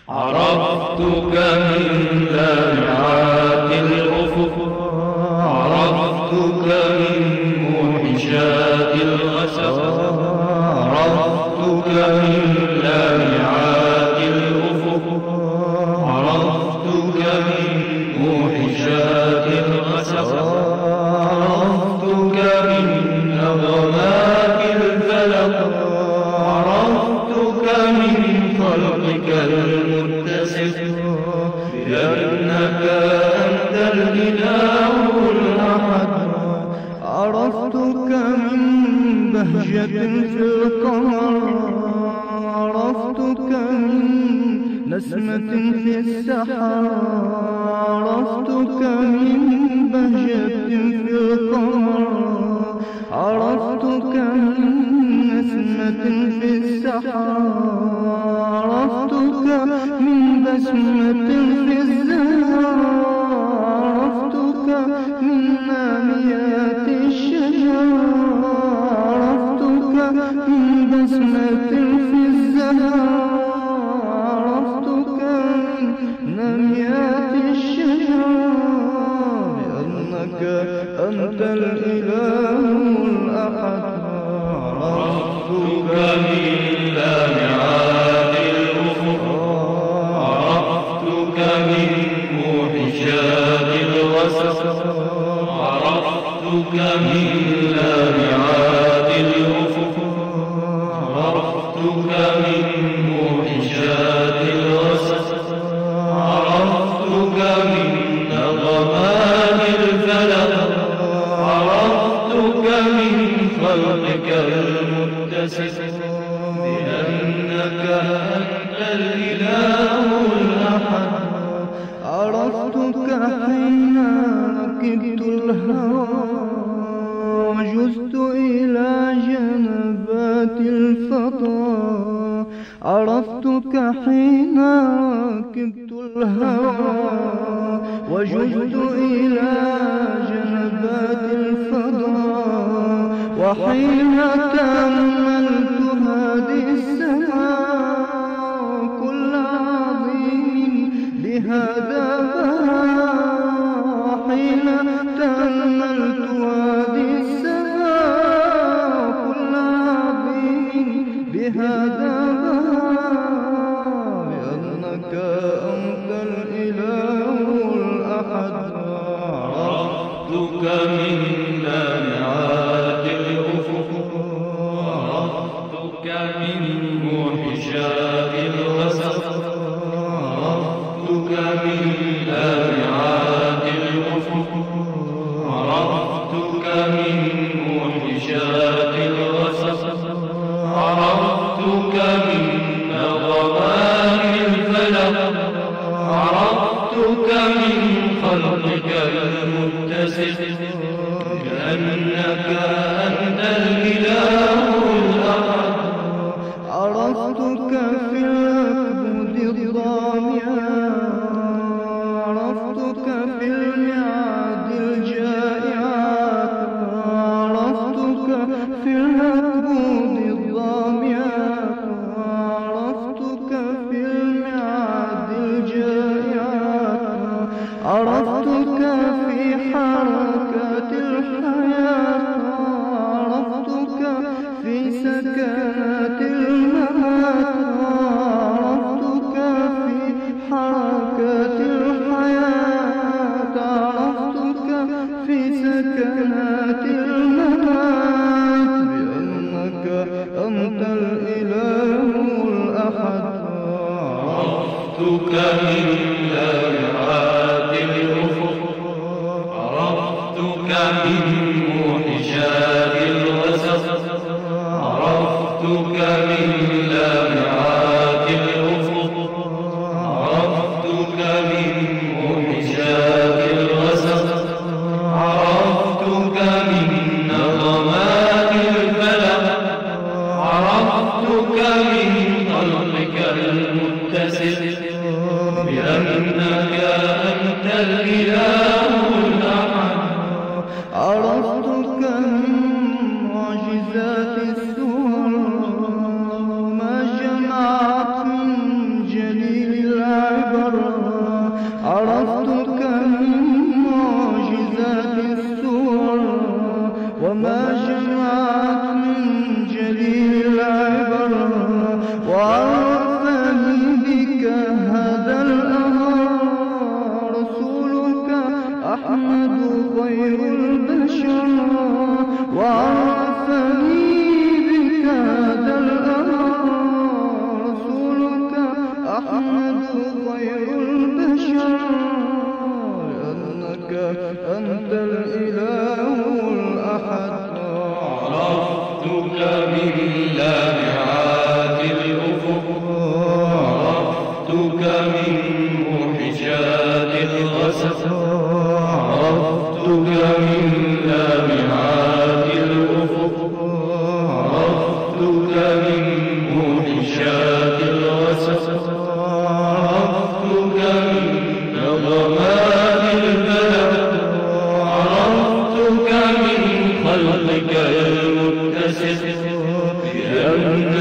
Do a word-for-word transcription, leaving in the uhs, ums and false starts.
عرفتك من لامعات الأفق، عرفتك من موحشات الغسق، عرفتك من لامعات الأفق، عرفتك من موحشات الغسق، عرفتك من نغمات الفلق، عرفتك من خلقك المتسق، بأنك أنت الإله الأحد. عرفتك من بهجة في القمر، عرفتك من نسمة في السحر، عرفتك من بهجة في القمر، عرفتك من نسمة في السحر، عرفتك من بسمة في الزهر، عرفتك من ناميات الشجر، عرفتك من بسمة في الزهر، عرفتك من ناميات الشجر، بأنك أنت الإله الأحد. عرفتك من لامعات الأفق، عرفتك من موحشات الغسق، عرفتك من لامعات الأفق، عرفتك من موحشات الغسق، عرفتك من نغمات الفلق، عرفتك من خلقك المتسق، بأنك أنت الإله الأحد. عرفتك حين ركبت الهوى وجزت إلى جنبات الفضاء، عرفتك حين ركبت الهوى وجزت إلى جنبات الفضاء، وحين تأملت هذه السماء كل عظيم بهذا بهاء، حين تأملت هذه السماء كل عظيم بهذا بهاء، بأنك أنت الإله الأحد. عرفتك من لامعات الأفق، عرفتك من موحشات الغسق، عرفتك من لامعات الأفق، عرفتك من موحشات الغسق، عرفتك من نغمات الفلق، عرفتك من خلقك المتسق، كأنك أنت الإله الأحد. عرفتك في الأكبد الضامية، عرفتك في الميعاد الجائعات، عرفتك في الأكبد الضامية، عرفتك في الميعاد الجائعات، عرفتك في حركات الحياة، عرفتك في سكنات الممات، عرفتك في حركات الحياة، عرفتك في سكنات الممات، بأنك أنت الإله الأحد. عرفتك من لامعات الأفق، عرفتك من موحشات الغسق، عرفتك من لامعات الأفق، عرفتك من موحشات الغسق، عرفتك من نغمات الفلق، عرفتك من خلقك المتسق، بأنك أنت الإله الأحد. عرفتك من معجزات السور ما جمعت من جليل أحمد خير البشر لأنك أنت الإله الأحد. عرفتك من لامعات الأفق، عرفتك من محجات الغسق، عرفتك من لامعات الأفق، عرفتك من محجات الغسق، عرفتك من نغمات الفلق، عرفتك من خلقك المتسق، بأن